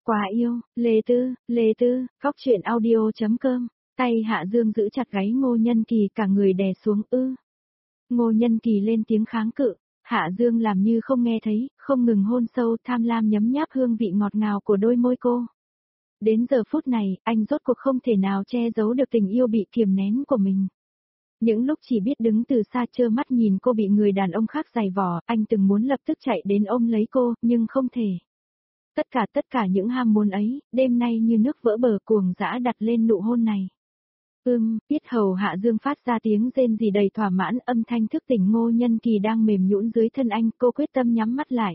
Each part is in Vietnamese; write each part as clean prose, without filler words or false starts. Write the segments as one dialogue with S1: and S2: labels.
S1: Quá yêu, Lê Tư, Cóc truyện audio.com, tay Hạ Dương giữ chặt gáy Ngô Nhân Kỳ cả người đè xuống Ngô Nhân Kỳ lên tiếng kháng cự, Hạ Dương làm như không nghe thấy, không ngừng hôn sâu tham lam nhấm nháp hương vị ngọt ngào của đôi môi cô. Đến giờ phút này, anh rốt cuộc không thể nào che giấu được tình yêu bị kiềm nén của mình. Những lúc chỉ biết đứng từ xa trơ mắt nhìn cô bị người đàn ông khác giày vò, anh từng muốn lập tức chạy đến ôm lấy cô, nhưng không thể. Tất cả những ham muốn ấy, đêm nay như nước vỡ bờ cuồng dã đặt lên nụ hôn này. Biết hầu Hạ Dương phát ra tiếng rên rỉ đầy thỏa mãn, âm thanh thức tỉnh Ngô Nhân Kỳ đang mềm nhũn dưới thân anh, cô quyết tâm nhắm mắt lại.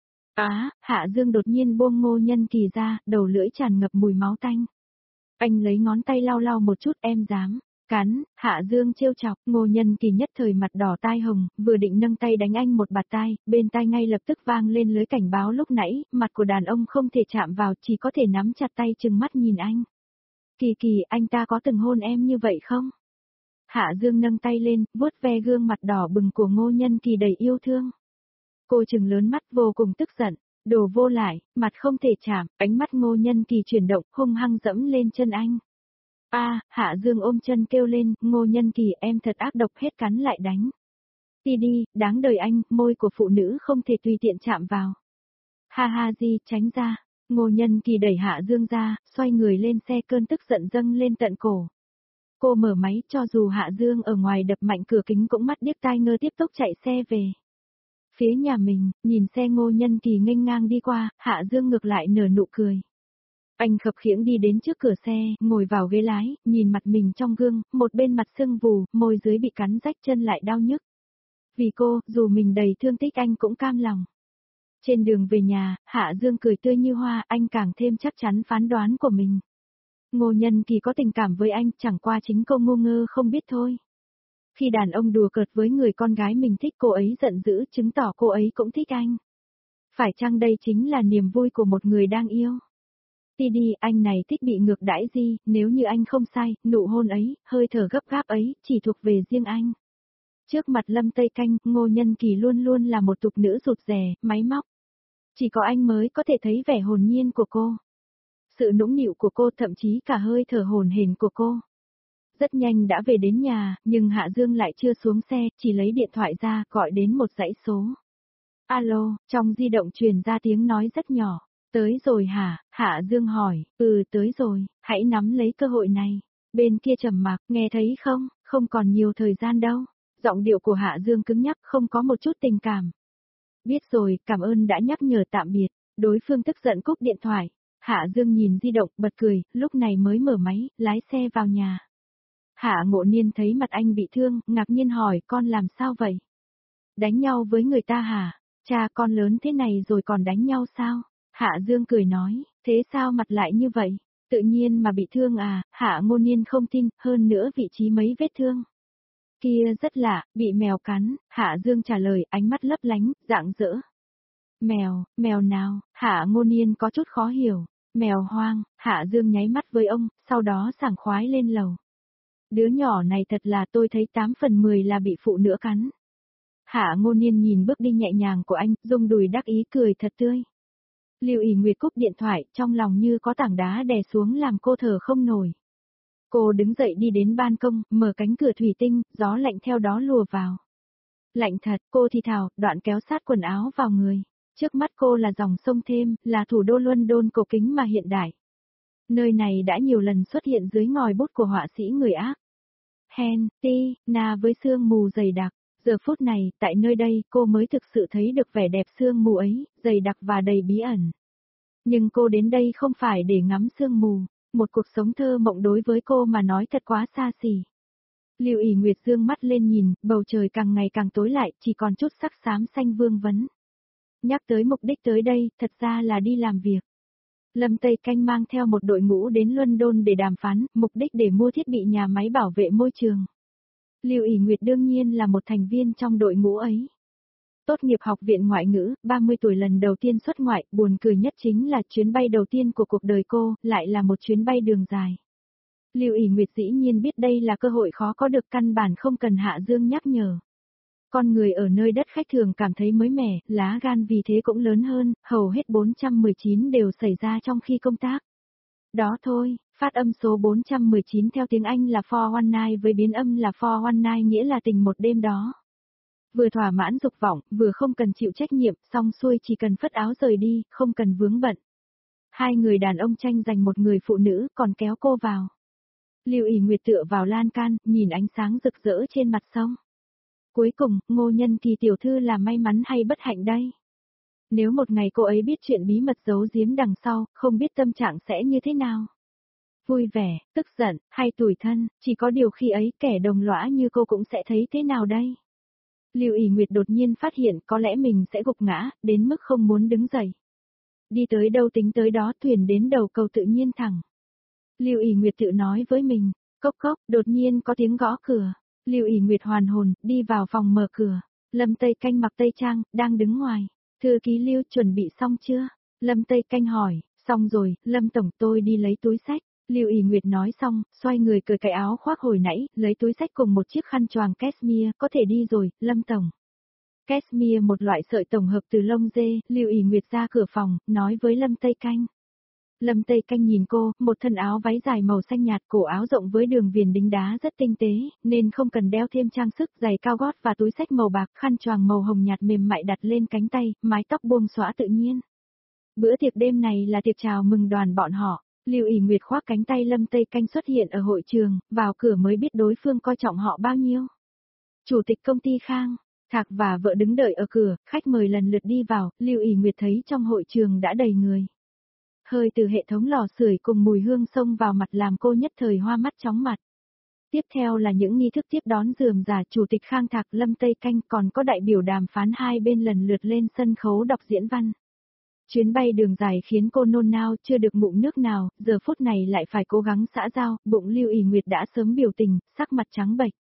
S1: Hạ Dương đột nhiên buông Ngô Nhân Kỳ ra, đầu lưỡi tràn ngập mùi máu tanh. Anh lấy ngón tay lau lau một chút, em dám cắn, Hạ Dương trêu chọc, Ngô Nhân Kỳ nhất thời mặt đỏ tai hồng, vừa định nâng tay đánh anh một bạt tai, bên tai ngay lập tức vang lên lưới cảnh báo lúc nãy, mặt của đàn ông không thể chạm vào, chỉ có thể nắm chặt tay trừng mắt nhìn anh. Kỳ, anh ta có từng hôn em như vậy không? Hạ Dương nâng tay lên, vuốt ve gương mặt đỏ bừng của Ngô Nhân Kỳ đầy yêu thương. Cô trừng lớn mắt vô cùng tức giận, đồ vô lại, mặt không thể chạm, ánh mắt Ngô Nhân Kỳ chuyển động, hung hăng dẫm lên chân anh. Hạ Dương ôm chân kêu lên, Ngô Nhân Kỳ em thật ác độc, hết cắn lại đánh. Đi, đáng đời anh, môi của phụ nữ không thể tùy tiện chạm vào. Ha Di, tránh ra. Ngô Nhân Kỳ đẩy Hạ Dương ra, xoay người lên xe, cơn tức giận dâng lên tận cổ. Cô mở máy, cho dù Hạ Dương ở ngoài đập mạnh cửa kính cũng mắt điếc tai ngơ tiếp tục chạy xe về. Phía nhà mình, nhìn xe Ngô Nhân Kỳ nghênh ngang đi qua, Hạ Dương ngược lại nở nụ cười. Anh khập khiễng đi đến trước cửa xe, ngồi vào ghế lái, nhìn mặt mình trong gương, một bên mặt sưng vù, môi dưới bị cắn rách, chân lại đau nhức. Vì cô, dù mình đầy thương tích anh cũng cam lòng. Trên đường về nhà, Hạ Dương cười tươi như hoa, anh càng thêm chắc chắn phán đoán của mình. Ngô Nhân Kỳ có tình cảm với anh, chẳng qua chính cô ngu ngơ không biết thôi. Khi đàn ông đùa cợt với người con gái mình thích, cô ấy giận dữ, chứng tỏ cô ấy cũng thích anh. Phải chăng đây chính là niềm vui của một người đang yêu? Đi, anh này thích bị ngược đãi gì, nếu như anh không sai, nụ hôn ấy, hơi thở gấp gáp ấy, chỉ thuộc về riêng anh. Trước mặt Lâm Tây Canh, Ngô Nhân Kỳ luôn luôn là một tục nữ rụt rè, máy móc. Chỉ có anh mới có thể thấy vẻ hồn nhiên của cô. Sự nũng nịu của cô, thậm chí cả hơi thở hồn hển của cô. Rất nhanh đã về đến nhà, nhưng Hạ Dương lại chưa xuống xe, chỉ lấy điện thoại ra, gọi đến một dãy số. Alo, trong di động truyền ra tiếng nói rất nhỏ. Tới rồi hả? Hạ Dương hỏi, tới rồi, hãy nắm lấy cơ hội này. Bên kia trầm mặc, nghe thấy không, không còn nhiều thời gian đâu. Giọng điệu của Hạ Dương cứng nhắc, không có một chút tình cảm. Biết rồi, cảm ơn đã nhắc nhở, tạm biệt. Đối phương tức giận cúp điện thoại. Hạ Dương nhìn di động, bật cười, lúc này mới mở máy, lái xe vào nhà. Hạ Ngộ Niên thấy mặt anh bị thương, ngạc nhiên hỏi, con làm sao vậy? Đánh nhau với người ta hả? Cha con lớn thế này rồi còn đánh nhau sao? Hạ Dương cười nói, thế sao mặt lại như vậy? Tự nhiên mà bị thương à? Hạ Ngô Niên không tin, hơn nữa vị trí mấy vết thương. Kia rất lạ, bị mèo cắn, Hạ Dương trả lời, ánh mắt lấp lánh, rạng rỡ. Mèo nào? Hạ Ngô Niên có chút khó hiểu. Mèo hoang, Hạ Dương nháy mắt với ông, sau đó sảng khoái lên lầu. Đứa nhỏ này thật là, tôi thấy 8 phần 10 là bị phụ nữ cắn. Hạ Ngô Niên nhìn bước đi nhẹ nhàng của anh, rung đùi đắc ý cười thật tươi. Lưu ỉ Nguyệt cúp điện thoại, trong lòng như có tảng đá đè xuống làm cô thở không nổi. Cô đứng dậy đi đến ban công, mở cánh cửa thủy tinh, gió lạnh theo đó lùa vào. Lạnh thật, cô thì thào, đoạn kéo sát quần áo vào người. Trước mắt cô là dòng sông Thêm, là thủ đô London cổ kính mà hiện đại. Nơi này đã nhiều lần xuất hiện dưới ngòi bút của họa sĩ người ác. Na với sương mù dày đặc. Giờ phút này, tại nơi đây, cô mới thực sự thấy được vẻ đẹp sương mù ấy, dày đặc và đầy bí ẩn. Nhưng cô đến đây không phải để ngắm sương mù, một cuộc sống thơ mộng đối với cô mà nói thật quá xa xỉ. Lưu ỉ Nguyệt dương mắt lên nhìn, bầu trời càng ngày càng tối lại, chỉ còn chút sắc xám xanh vương vấn. Nhắc tới mục đích tới đây, thật ra là đi làm việc. Lâm Tây Canh mang theo một đội ngũ đến London để đàm phán, mục đích để mua thiết bị nhà máy bảo vệ môi trường. Lưu ỉ Nguyệt đương nhiên là một thành viên trong đội ngũ ấy. Tốt nghiệp học viện ngoại ngữ, 30 tuổi lần đầu tiên xuất ngoại, buồn cười nhất chính là chuyến bay đầu tiên của cuộc đời cô, lại là một chuyến bay đường dài. Lưu ỉ Nguyệt dĩ nhiên biết đây là cơ hội khó có được, căn bản không cần Hạ Dương nhắc nhở. Con người ở nơi đất khách thường cảm thấy mới mẻ, lá gan vì thế cũng lớn hơn, hầu hết 419 đều xảy ra trong khi công tác. Đó thôi, phát âm số 419 theo tiếng Anh là For One Night với biến âm là For One Night nghĩa là tình một đêm đó. Vừa thỏa mãn dục vọng, vừa không cần chịu trách nhiệm, xong xuôi chỉ cần phất áo rời đi, không cần vướng bận. Hai người đàn ông tranh giành một người phụ nữ, còn kéo cô vào. Lưu ỷ Nguyệt tựa vào lan can, nhìn ánh sáng rực rỡ trên mặt sông. Cuối cùng, Ngô Nhân Kỳ tiểu thư là may mắn hay bất hạnh đây? Nếu một ngày cô ấy biết chuyện bí mật giấu giếm đằng sau, không biết tâm trạng sẽ như thế nào? Vui vẻ, tức giận, hay tủi thân, chỉ có điều khi ấy kẻ đồng lõa như cô cũng sẽ thấy thế nào đây? Lưu ỷ Nguyệt đột nhiên phát hiện có lẽ mình sẽ gục ngã, đến mức không muốn đứng dậy. Đi tới đâu tính tới đó, thuyền đến đầu cầu tự nhiên thẳng. Lưu ỷ Nguyệt tự nói với mình, cốc cốc, đột nhiên có tiếng gõ cửa. Lưu ỷ Nguyệt hoàn hồn, đi vào phòng mở cửa. Lâm Tây Canh mặc tây trang, đang đứng ngoài. Thư ký Lưu chuẩn bị xong chưa? Lâm Tây Canh hỏi, xong rồi, Lâm Tổng tôi đi lấy túi sách. Lưu ỷ Nguyệt nói xong, xoay người cởi cái áo khoác hồi nãy, lấy túi sách cùng một chiếc khăn choàng cashmere, có thể đi rồi, Lâm Tổng. Cashmere một loại sợi tổng hợp từ lông dê, Lưu ỷ Nguyệt ra cửa phòng, nói với Lâm Tây Canh. Lâm Tây Canh nhìn cô, một thân áo váy dài màu xanh nhạt, cổ áo rộng với đường viền đính đá rất tinh tế, nên không cần đeo thêm trang sức, giày cao gót và túi xách màu bạc, khăn choàng màu hồng nhạt mềm mại đặt lên cánh tay, mái tóc buông xõa tự nhiên. Bữa tiệc đêm này là tiệc chào mừng đoàn bọn họ. Lưu ỷ Nguyệt khoác cánh tay Lâm Tây Canh xuất hiện ở hội trường, vào cửa mới biết đối phương coi trọng họ bao nhiêu. Chủ tịch công ty Khang, Thạc và vợ đứng đợi ở cửa, khách mời lần lượt đi vào, Lưu ỷ Nguyệt thấy trong hội trường đã đầy người. Hơi từ hệ thống lò sưởi cùng mùi hương xông vào mặt làm cô nhất thời hoa mắt chóng mặt. Tiếp theo là những nghi thức tiếp đón rườm rà, Chủ tịch Khang Thạc, Lâm Tây Canh, còn có đại biểu đàm phán hai bên lần lượt lên sân khấu đọc diễn văn. Chuyến bay đường dài khiến cô nôn nao, chưa được ngụm nước nào, giờ phút này lại phải cố gắng xã giao, bụng Lưu ỷ Nguyệt đã sớm biểu tình, sắc mặt trắng bệch.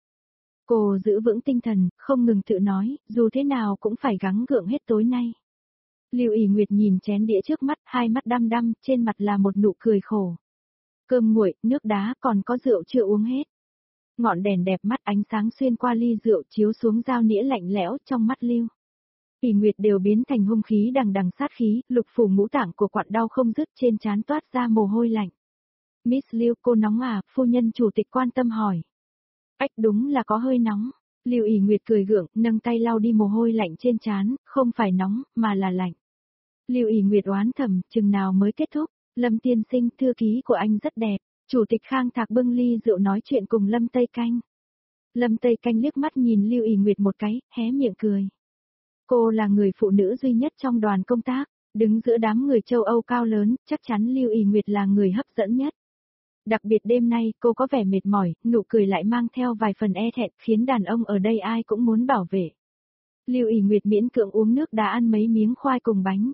S1: Cô giữ vững tinh thần, không ngừng tự nói, dù thế nào cũng phải gắng gượng hết tối nay. Lưu ỷ Nguyệt nhìn chén đĩa trước mắt, hai mắt đăm đăm, trên mặt là một nụ cười khổ. Cơm nguội, nước đá, còn có rượu chưa uống hết. Ngọn đèn đẹp mắt ánh sáng xuyên qua ly rượu chiếu xuống dao nĩa lạnh lẽo trong mắt Lưu ỷ Nguyệt đều biến thành hung khí đằng đằng sát khí, lục phủ ngũ tạng của quặn đau không dứt, trên trán toát ra mồ hôi lạnh. Miss Lưu, cô nóng à? Phu nhân chủ tịch quan tâm hỏi. Ách, đúng là có hơi nóng. Lưu ỷ Nguyệt cười gượng, nâng tay lau đi mồ hôi lạnh trên trán, không phải nóng, mà là lạnh. Lưu ỷ Nguyệt oán thầm, chừng nào mới kết thúc? Lâm tiên sinh, thư ký của anh rất đẹp. Chủ tịch Khang Thạc bưng ly rượu nói chuyện cùng Lâm Tây Canh. Lâm Tây Canh liếc mắt nhìn Lưu ỷ Nguyệt một cái, hé miệng cười. Cô là người phụ nữ duy nhất trong đoàn công tác, đứng giữa đám người châu Âu cao lớn, chắc chắn Lưu ỷ Nguyệt là người hấp dẫn nhất. Đặc biệt đêm nay, cô có vẻ mệt mỏi, nụ cười lại mang theo vài phần e thẹn, khiến đàn ông ở đây ai cũng muốn bảo vệ. Lưu ỷ Nguyệt miễn cưỡng uống nước đá, ăn mấy miếng khoai cùng bánh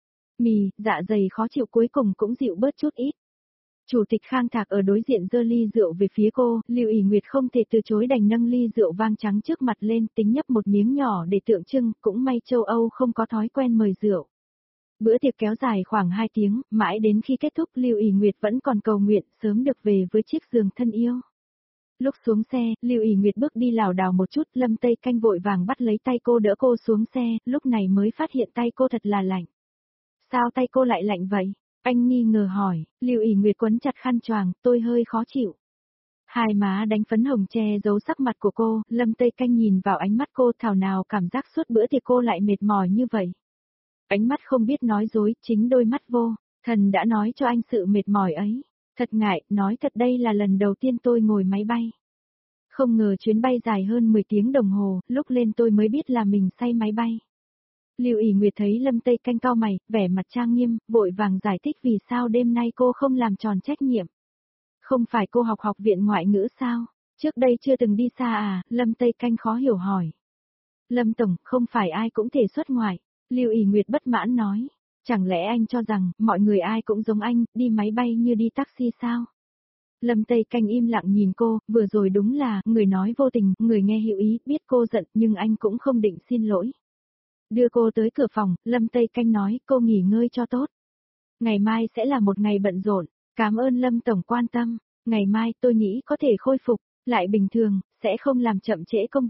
S1: mì, dạ dày khó chịu cuối cùng cũng dịu bớt chút ít. Chủ tịch Khang Thạc ở đối diện giơ ly rượu về phía cô, Lưu ỷ Nguyệt không thể từ chối đành nâng ly rượu vang trắng trước mặt lên, tính nhấp một miếng nhỏ để tượng trưng, cũng may châu Âu không có thói quen mời rượu. Bữa tiệc kéo dài khoảng 2 tiếng, mãi đến khi kết thúc Lưu ỷ Nguyệt vẫn còn cầu nguyện sớm được về với chiếc giường thân yêu. Lúc xuống xe, Lưu ỷ Nguyệt bước đi lảo đảo một chút, Lâm Tây Canh vội vàng bắt lấy tay cô đỡ cô xuống xe, lúc này mới phát hiện tay cô thật là lạnh. Sao tay cô lại lạnh vậy? Anh nghi ngờ hỏi, Lưu ỷ Nguyệt quấn chặt khăn choàng, tôi hơi khó chịu. Hai má đánh phấn hồng che giấu sắc mặt của cô, Lâm Tây Canh nhìn vào ánh mắt cô, thảo nào cảm giác suốt bữa tiệc cô lại mệt mỏi như vậy. Ánh mắt không biết nói dối, chính đôi mắt vô, thần đã nói cho anh sự mệt mỏi ấy. Thật ngại, nói thật đây là lần đầu tiên tôi ngồi máy bay. Không ngờ chuyến bay dài hơn 10 tiếng đồng hồ, lúc lên tôi mới biết là mình say máy bay. Lưu ỷ Nguyệt thấy Lâm Tây Canh cau mày, vẻ mặt trang nghiêm, vội vàng giải thích vì sao đêm nay cô không làm tròn trách nhiệm. Không phải cô học học viện ngoại ngữ sao? Trước đây chưa từng đi xa à? Lâm Tây Canh khó hiểu hỏi. Lâm Tổng, không phải ai cũng thể xuất ngoại. Lưu ỷ Nguyệt bất mãn nói. Chẳng lẽ anh cho rằng, mọi người ai cũng giống anh, đi máy bay như đi taxi sao? Lâm Tây Canh im lặng nhìn cô, vừa rồi đúng là, người nói vô tình, người nghe hữu ý, biết cô giận, nhưng anh cũng không định xin lỗi. Đưa cô tới cửa phòng, Lâm Tây Canh nói, cô nghỉ ngơi cho tốt. Ngày mai sẽ là một ngày bận rộn, cảm ơn Lâm Tổng quan tâm. Ngày mai tôi nghĩ có thể khôi phục, lại bình thường, sẽ không làm chậm trễ công việc.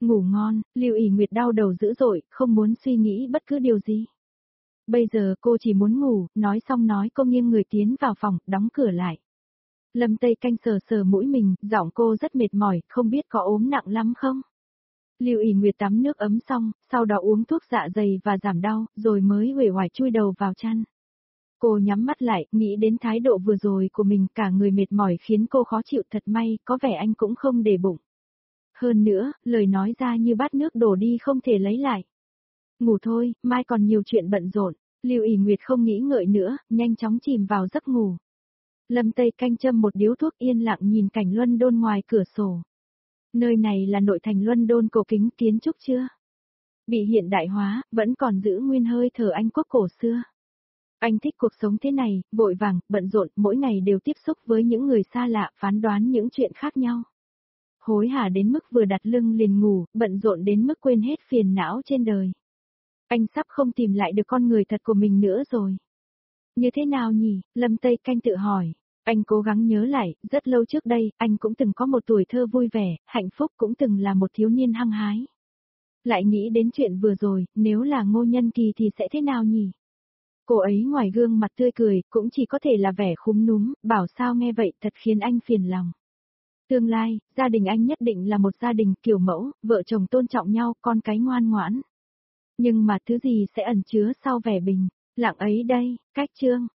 S1: Ngủ ngon, Lưu ỉ Nguyệt đau đầu dữ dội, không muốn suy nghĩ bất cứ điều gì. Bây giờ cô chỉ muốn ngủ, nói xong nói cô nghiêng người tiến vào phòng, đóng cửa lại. Lâm Tây Canh sờ sờ mũi mình, giọng cô rất mệt mỏi, không biết có ốm nặng lắm không? Lưu ỉ Nguyệt tắm nước ấm xong, sau đó uống thuốc dạ dày và giảm đau, rồi mới uể oải chui đầu vào chăn. Cô nhắm mắt lại, nghĩ đến thái độ vừa rồi của mình, cả người mệt mỏi khiến cô khó chịu. Thật may, có vẻ anh cũng không để bụng. Hơn nữa, lời nói ra như bát nước đổ đi không thể lấy lại. Ngủ thôi, mai còn nhiều chuyện bận rộn. Lưu ỉ Nguyệt không nghĩ ngợi nữa, nhanh chóng chìm vào giấc ngủ. Lâm Tây Canh châm một điếu thuốc yên lặng nhìn cảnh London ngoài cửa sổ. Nơi này là nội thành London cổ kính, kiến trúc chưa bị hiện đại hóa, vẫn còn giữ nguyên hơi thở Anh quốc cổ xưa. Anh thích cuộc sống thế này, vội vàng, bận rộn, mỗi ngày đều tiếp xúc với những người xa lạ, phán đoán những chuyện khác nhau. Hối hả đến mức vừa đặt lưng liền ngủ, bận rộn đến mức quên hết phiền não trên đời. Anh sắp không tìm lại được con người thật của mình nữa rồi. Như thế nào nhỉ? Lâm Tây Canh tự hỏi. Anh cố gắng nhớ lại, rất lâu trước đây, anh cũng từng có một tuổi thơ vui vẻ, hạnh phúc, cũng từng là một thiếu niên hăng hái. Lại nghĩ đến chuyện vừa rồi, nếu là Ngô Nhân Kỳ thì sẽ thế nào nhỉ? Cô ấy ngoài gương mặt tươi cười, cũng chỉ có thể là vẻ khúm núm, bảo sao nghe vậy thật khiến anh phiền lòng. Tương lai, gia đình anh nhất định là một gia đình kiểu mẫu, vợ chồng tôn trọng nhau, con cái ngoan ngoãn. Nhưng mà thứ gì sẽ ẩn chứa sau vẻ bình lặng ấy đây? Cách chương